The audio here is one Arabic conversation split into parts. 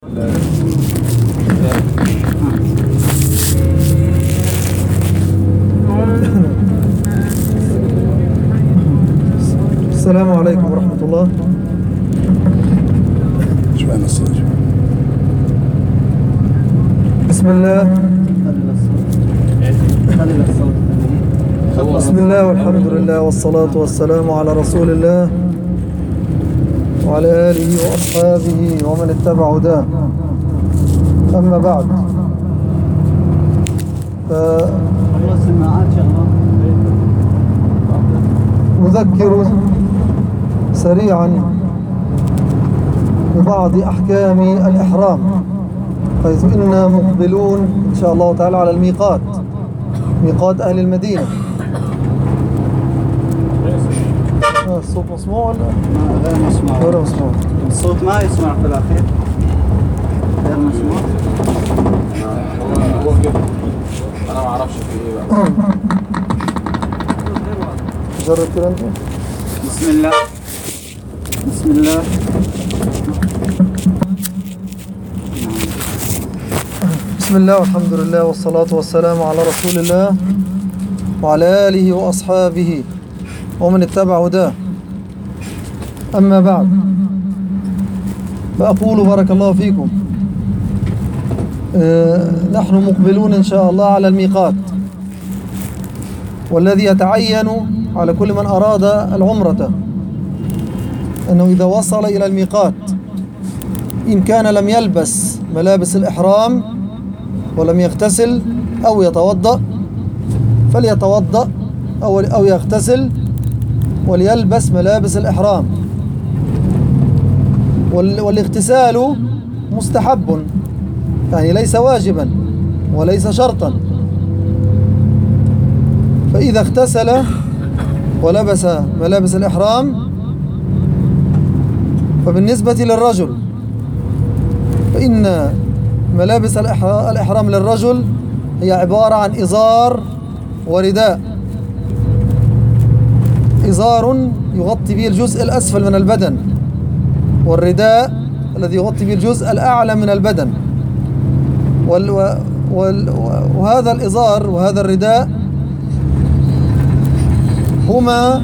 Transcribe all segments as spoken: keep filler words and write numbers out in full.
السلام عليكم ورحمة الله. بسم الله بسم الله والحمد لله والصلاة والسلام على رسول الله وعلى آله وأصحابه ومن اتبع هداه. أما بعد، نذكر سريعا ببعض أحكام الإحرام، حيث إننا مقبلون إن شاء الله تعالى على الميقات، ميقات أهل المدينة. الصوت مسموع ولا؟ غير مسموع. غير مسموع. الصوت ما يسمع في الأخير. غير مسموع. أنا ما أعرفش في إيه بقى. جرب كده أنت. بسم الله بسم الله بسم الله والحمد لله والصلاة والسلام على رسول الله وعلى آله وأصحابه ومن اتبع هداه. أما بعد، فأقول بارك الله فيكم، آه نحن مقبلون إن شاء الله على الميقات، والذي يتعين على كل من أراد العمرة أنه إذا وصل إلى الميقات إن كان لم يلبس ملابس الإحرام ولم يغتسل أو يتوضأ فليتوضأ أو أو يغتسل وليلبس ملابس الإحرام. والاغتسال مستحب، يعني ليس واجبا وليس شرطا. فإذا اغتسل ولبس ملابس الإحرام، فبالنسبة للرجل فإن ملابس الإحرام للرجل هي عبارة عن إزار ورداء. إزار يغطي به الجزء الأسفل من البدن، والرداء الذي يغطي به الجزء الأعلى من البدن. وال وال وهذا الإزار وهذا الرداء هما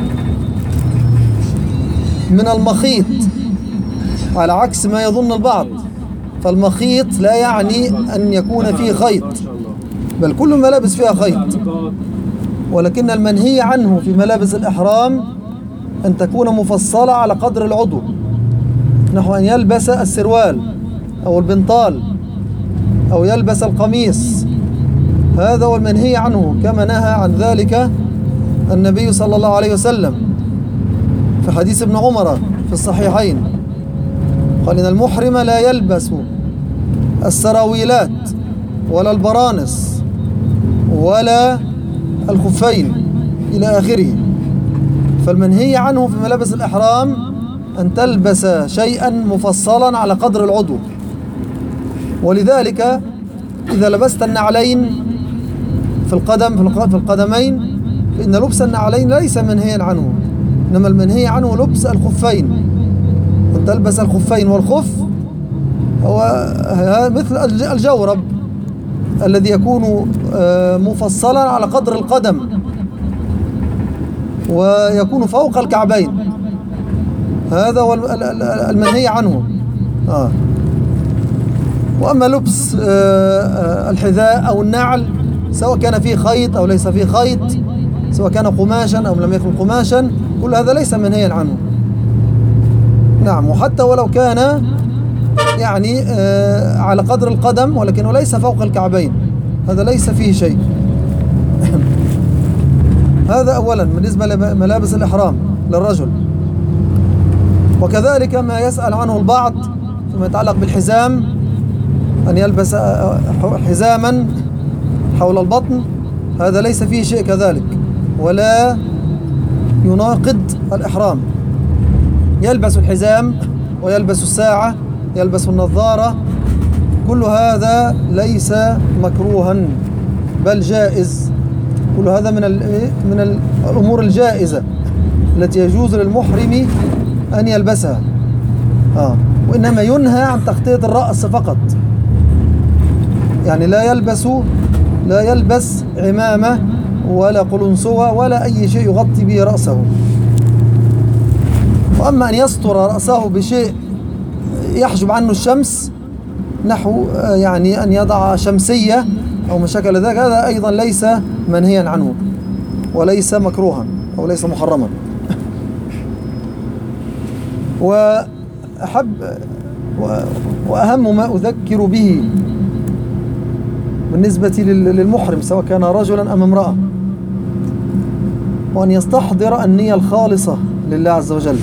من المخيط، على عكس ما يظن البعض. فالمخيط لا يعني أن يكون فيه خيط، بل كل ملابس فيها خيط، ولكن المنهي عنه في ملابس الإحرام أن تكون مفصلة على قدر العضو، نحو أن يلبس السروال أو البنطال أو يلبس القميص. هذا هو المنهي عنه، كما نهى عن ذلك النبي صلى الله عليه وسلم في حديث ابن عمر في الصحيحين، قال إن المحرم لا يلبس السراويلات ولا البرانس ولا الخفين إلى آخره. فالمنهي عنه في ملابس الإحرام أن تلبس شيئا مفصلا على قدر العضو. ولذلك إذا لبست النعلين في القدم في القدمين فإن لبس النعلين ليس منهيا عنه، إنما المنهي عنه لبس الخفين، أن تلبس الخفين. والخف هو مثل الجورب الذي يكون مفصلا على قدر القدم ويكون فوق الكعبين، هذا هو المنهي عنه. آه. وأما لبس الحذاء أو النعل، سواء كان فيه خيط أو ليس فيه خيط، سواء كان قماشا أو لم يكن قماشا، كل هذا ليس منهيا عنه. نعم، وحتى ولو كان يعني آه على قدر القدم ولكنه ليس فوق الكعبين، هذا ليس فيه شيء. هذا أولا بالنسبة لملابس الإحرام للرجل. وكذلك ما يسأل عنه البعض فيما يتعلق بالحزام، أن يلبس حزاما حول البطن، هذا ليس فيه شيء كذلك ولا يناقض الإحرام. يلبس الحزام ويلبس الساعة، يلبس النظارة، كل هذا ليس مكروها بل جائز. كل هذا من من الأمور الجائزة التي يجوز للمحرم أن يلبسها. آه. وإنما ينهى عن تغطية الرأس فقط، يعني لا يلبس لا يلبس عمامة ولا قلنسوة ولا أي شيء يغطي به رأسه. وأما أن يستر رأسه بشيء يحجب عنه الشمس، نحو يعني أن يضع شمسية أو ما شكل ذلك، هذا أيضا ليس منهيا عنه وليس مكروها أو ليس محرما. وأحب وأهم ما أذكر به بالنسبة للمحرم سواء كان رجلا أم امرأة، وأن يستحضر النية الخالصة لله عز وجل.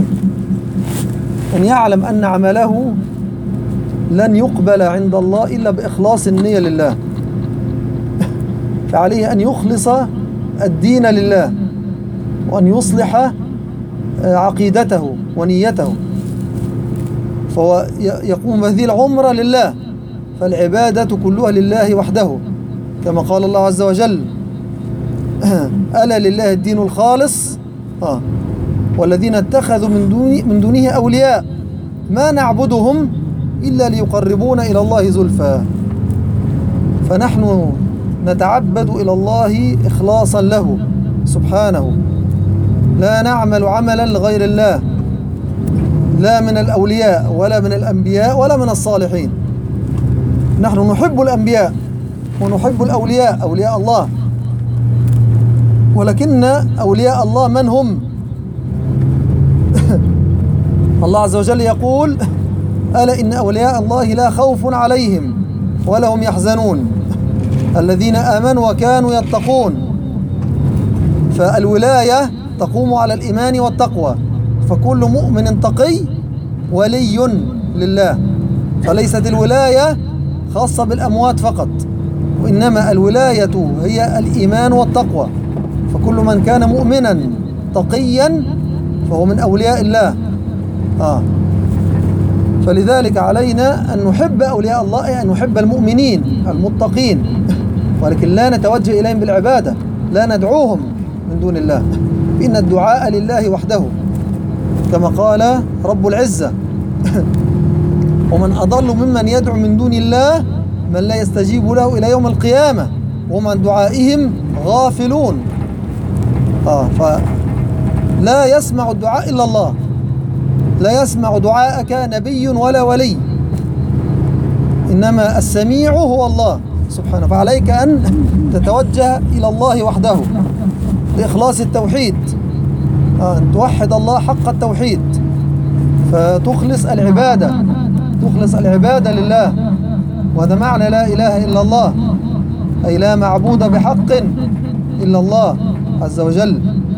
أن يعلم أن عمله لن يقبل عند الله إلا بإخلاص النية لله، فعليه أن يخلص الدين لله، وأن يصلح عقيدته ونيته، فهو يقوم بهذه العمرة لله، فالعبادة كلها لله وحده، كما قال الله عز وجل: ألا لله الدين الخالص آه والذين اتخذوا من دونه, من دونه أولياء ما نعبدهم إلا ليقربونا إلى الله زلفى. فنحن نتعبد إلى الله إخلاصا له سبحانه، لا نعمل عملا لغير الله، لا من الأولياء ولا من الأنبياء ولا من الصالحين. نحن نحب الأنبياء ونحب الأولياء، أولياء الله، ولكن أولياء الله من هم؟ الله عز وجل يقول: ألا إن أولياء الله لا خوف عليهم ولا هم يحزنون الذين آمنوا وكانوا يتقون. فالولاية تقوم على الإيمان والتقوى، فكل مؤمن تقي ولي لله، فليست الولاية خاصة بالأموات فقط، وإنما الولاية هي الإيمان والتقوى، فكل من كان مؤمنا تقيا فهو من أولياء الله. آه. فلذلك علينا أن نحب أولياء الله، أي أن نحب المؤمنين المتقين، ولكن لا نتوجه إليهم بالعبادة، لا ندعوهم من دون الله، إن الدعاء لله وحده، كما قال رب العزة: ومن أضل ممن يدعو من دون الله من لا يستجيب له إلى يوم القيامة وهم عن دعائهم غافلون. آه فلا يسمع الدعاء إلا الله، لا يسمع دعاءك نبي ولا ولي، إنما السميع هو الله سبحانه. فعليك أن تتوجه إلى الله وحده بإخلاص التوحيد، آه أن توحد الله حق التوحيد، فتخلص العبادة تخلص العبادة لله، وهذا معنى لا إله إلا الله، أي لا معبود بحق إلا الله عز وجل.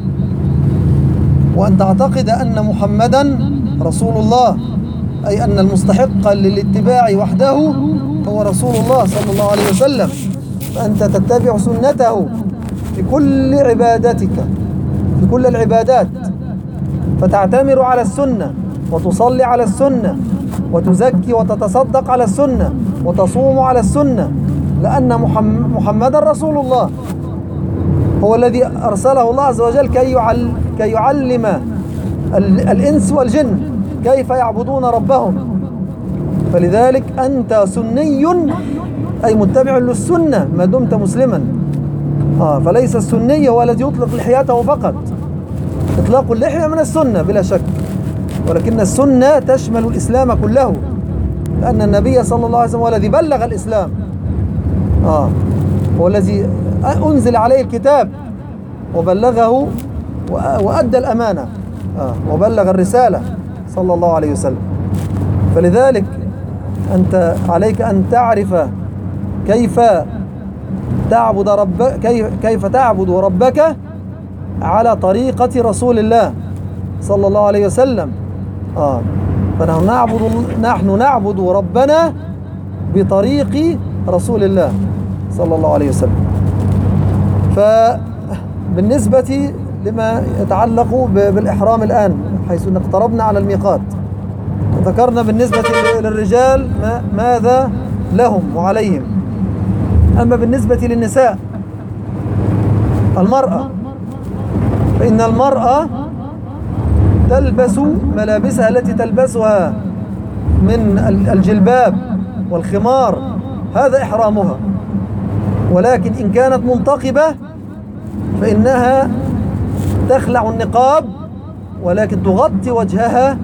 وأن تعتقد أن محمدا رسول الله، أي أن المستحق للاتباع وحده هو رسول الله صلى الله عليه وسلم، فأنت تتبع سنته في كل عبادتك، في كل العبادات، فتعتمر على السنة وتصلي على السنة وتزكي وتتصدق على السنة وتصوم على السنة، لأن محمد رسول الله، هو الذي أرسله الله عز وجل كي يعل كي يعلم الإنس والجن كيف يعبدون ربهم. فلذلك أنت سني، أي متبع للسنة ما دمت مسلما. آه فليس السني هو الذي يطلق لحيته فقط، إطلاق اللحية من السنة بلا شك، ولكن السنة تشمل الإسلام كله، لأن النبي صلى الله عليه وسلم هو الذي بلغ الإسلام، آه هو الذي أنزل عليه الكتاب وبلغه وأدى الأمانة، آه وبلغ الرسالة صلى الله عليه وسلم. فلذلك أنت عليك أن تعرف كيف تعبد ربك كيف, كيف تعبد ربك على طريقة رسول الله صلى الله عليه وسلم. آه فنحن نعبد نحن نعبد ربنا بطريق رسول الله صلى الله عليه وسلم. فبالنسبة لما يتعلق بالإحرام الآن، حيث اقتربنا على الميقات، ذكرنا بالنسبة للرجال ماذا لهم وعليهم. أما بالنسبة للنساء، المرأة، فإن المرأة تلبس ملابسها التي تلبسها من الجلباب والخمار هذا إحرامها. ولكن إن كانت منتقبة فإنها تخلع النقاب ولكن تغطي وجهها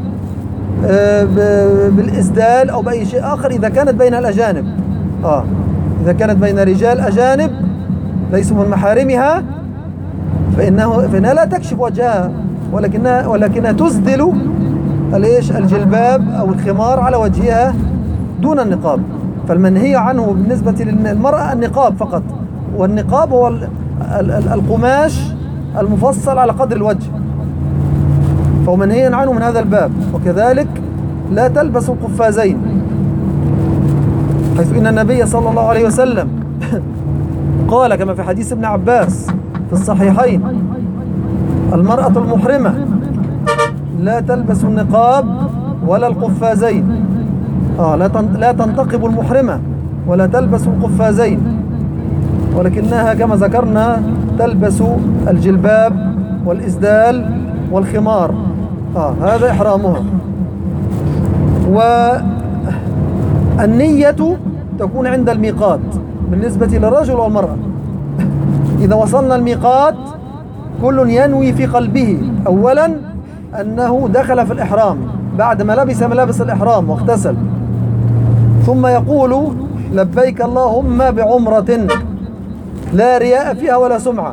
بالإسدال أو بأي شيء آخر إذا كانت بين الأجانب. آه إذا كانت بين رجال أجانب ليسوا من محارمها فإنه فإنها لا تكشف وجهها ولكنها ولكنها تسدل الإيش الجلباب أو الخمار على وجهها دون النقاب. فالمنهي عنه بالنسبة للمرأة النقاب فقط، والنقاب هو القماش المفصل على قدر الوجه، فهو منهي عنه من هذا الباب. وكذلك لا تلبس القفازين، حيث إن النبي صلى الله عليه وسلم قال كما في حديث ابن عباس في الصحيحين: المرأة المحرمة لا تلبس النقاب ولا القفازين. آه لا تنتقب المحرمة ولا تلبس القفازين، ولكنها كما ذكرنا تلبس الجلباب والإسدال والخمار. آه هذا إحرامها. والنية تكون عند الميقات بالنسبة للرجل والمرأة. إذا وصلنا الميقات كل ينوي في قلبه أولا أنه دخل في الإحرام بعدما لبس ملابس الإحرام واغتسل، ثم يقول: لبيك اللهم بعمرة لا رياء فيها ولا سمعة.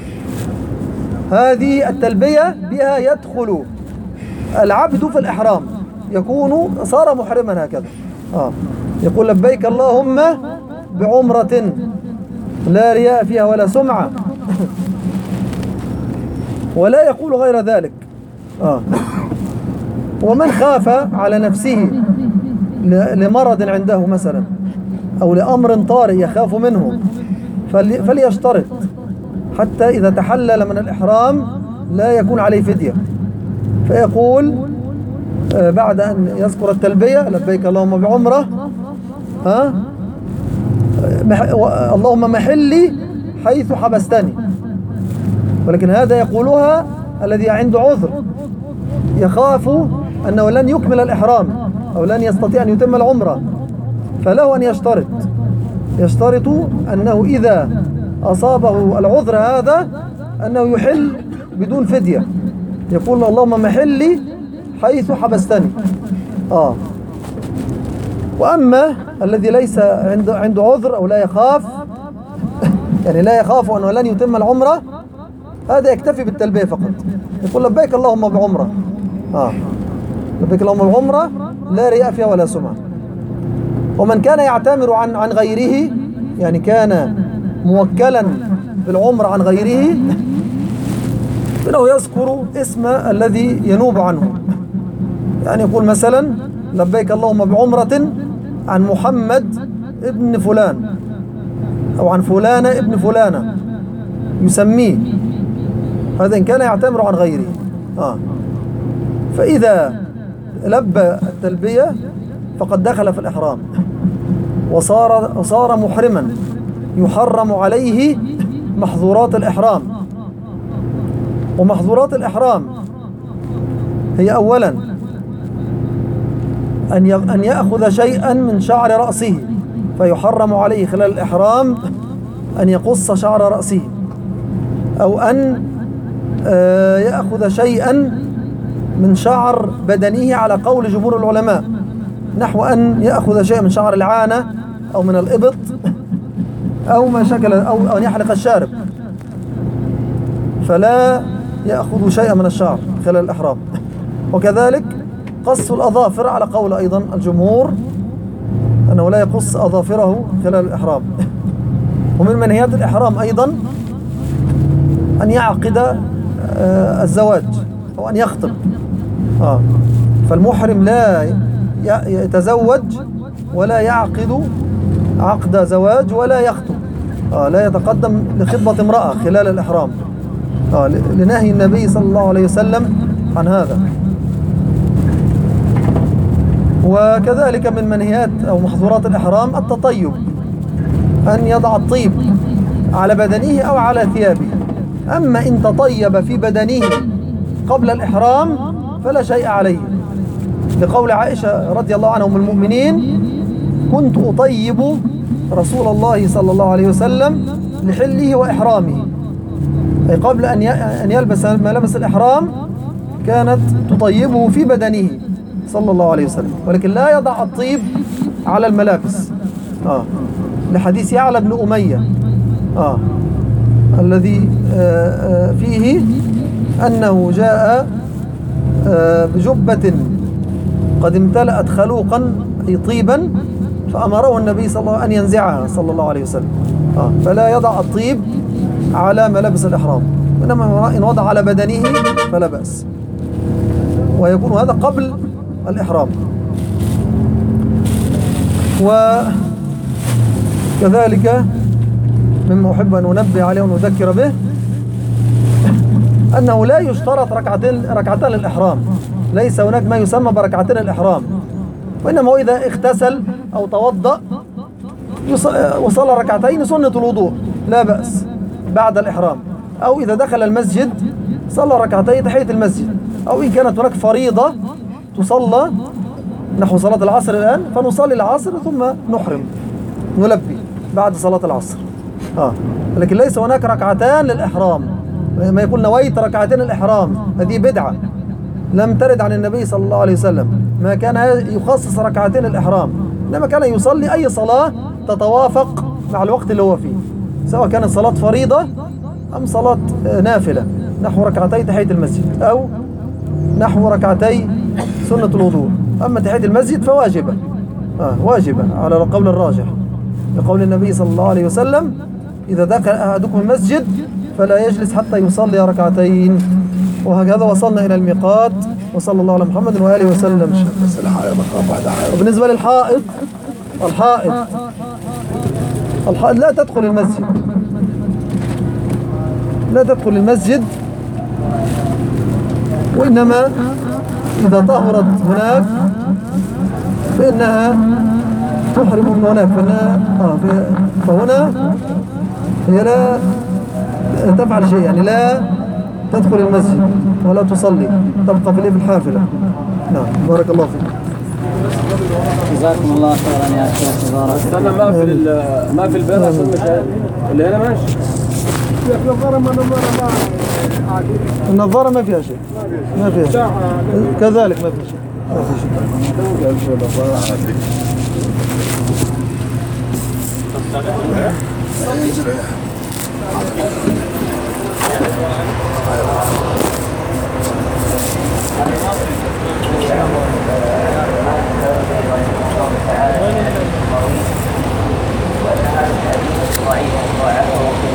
هذه التلبية بها يدخل العبد في الإحرام، يكون صار محرما هكذا. آه. يقول: لبيك اللهم بعمرة لا رياء فيها ولا سمعة، ولا يقول غير ذلك. آه. ومن خاف على نفسه لمرض عنده مثلا أو لأمر طارئ يخاف منه فليشترط حتى إذا تحلل من الإحرام لا يكون عليه فدية، فيقول بعد أن يذكر التلبية: لبيك اللهم بعمرة، ها اللهم محلي حيث حبستني. ولكن هذا يقولها الذي عنده عذر يخاف أنه لن يكمل الإحرام أو لن يستطيع أن يتم العمرة، فله أن يشترط يشترط أنه إذا أصابه العذر هذا أنه يحل بدون فدية، يقول: اللهم محلي حيث حبستني. آه. وأما الذي ليس عنده عنده عذر أو لا يخاف يعني لا يخاف أنه لن يتم العمرة، هذا يكتفي بالتلبية فقط، يقول: لبيك اللهم بعمرة. آه. لبيك اللهم بعمرة لا رياء فيها ولا سمعة. ومن كان يعتمر عن عن غيره، يعني كان موكلا بالعمر عن غيره، فإنه يذكر اسم الذي ينوب عنه، يعني يقول مثلا: لبيك اللهم بعمرة عن محمد ابن فلان أو عن فلانة ابن فلانة، يسميه. هذا إن كان يعتمر عن غيره. آه. فإذا لبى التلبية فقد دخل في الإحرام وصار, وصار محرما، يحرم عليه محظورات الإحرام. ومحظورات الإحرام هي أولا أن يأخذ شيئا من شعر رأسه، فيحرم عليه خلال الإحرام أن يقص شعر رأسه، أو أن يأخذ شيئا من شعر بدنه على قول جمهور العلماء، نحو أن يأخذ شيئا من شعر العانة أو من الإبط أو ما شكل أو أن يحلق الشارب، فلا يأخذ شيئا من الشعر خلال الإحرام. وكذلك قص الأظافر على قول أيضا الجمهور أنه لا يقص أظافره خلال الإحرام. ومن منهيات الإحرام أيضا أن يعقد الزواج أو أن يخطب. آه. فالمحرم لا يتزوج ولا يعقد عقد زواج ولا يخطب، آه. لا يتقدم لخطبة امرأة خلال الإحرام، آه. لنهي النبي صلى الله عليه وسلم عن هذا. وكذلك من منهيات أو محظورات الإحرام التطيب، أن يضع الطيب على بدنه أو على ثيابه. أما إن تطيب في بدنه قبل الإحرام فلا شيء عليه، لقول عائشة رضي الله عنها أم المؤمنين: كنت أطيب رسول الله صلى الله عليه وسلم لحله وإحرامه، أي قبل أن يلبس ملابس الإحرام كانت تطيبه في بدنه صلى الله عليه وسلم، ولكن لا يضع الطيب على الملابس. آه. لحديث يعلى بن أمية آه. الذي آه آه فيه أنه جاء آه بجبة قد امتلأت خلوقا أي طيبا، فأمره النبي صلى الله عليه وسلم أن ينزعها صلى الله عليه وسلم. آه. فلا يضع الطيب على ملابس الإحرام، إنما إن وضع على بدنه فلا بأس، ويكون هذا قبل الإحرام. وكذلك مما أحب أن أنبه عليه ونذكر به أنه لا يشترط ركعتين ركعتين للإحرام، ليس هناك ما يسمى بركعتين الإحرام، وإنما هو إذا اغتسل أو توضأ وصلى ركعتين سنة الوضوء لا بأس بعد الإحرام، أو إذا دخل المسجد صلى ركعتين تحية المسجد، أو إن كانت هناك فريضة تصلى نحو صلاة العصر الآن فنصلي العصر ثم نحرم نلبي بعد صلاة العصر. آه. لكن ليس هناك ركعتان للإحرام، ما يقول نويت ركعتين الإحرام، هذه بدعة لم ترد عن النبي صلى الله عليه وسلم، ما كان يخصص ركعتين الإحرام، إنما كان يصلي أي صلاة تتوافق مع الوقت اللي هو فيه، سواء كانت صلاة فريضة أم صلاة نافلة نحو ركعتي تحية المسجد أو نحو ركعتي سنة الوضوء. أما تحية المسجد فواجبة آه واجبة على القول الراجح، لقول النبي صلى الله عليه وسلم: إذا دخل أحدكم المسجد فلا يجلس حتى يصلي ركعتين. وهكذا وصلنا إلى الميقات، وصلى الله على محمد وآله وسلم. وبالنسبة للحائط، الحائط الحائط لا تدخل المسجد، لا تدخل المسجد، وإنما إذا طهرت هناك فإنها تحرم من هناك، فإنها آه فهنا هي لا تفعل شيء، يعني لا تدخل المسجد ولا تصلي، تبقى في الإبل الحافلة. نعم، بارك الله فيك. جزاكم الله خيرا يا شيخ بارك. استنى، ما في ما في البيت عشان مش اللي هنا ماشي. النظارة ما نظارة ما النظارة ما فيها شيء، ما فيها شيء كذلك، ما فيها شيء، ما فيها شيء.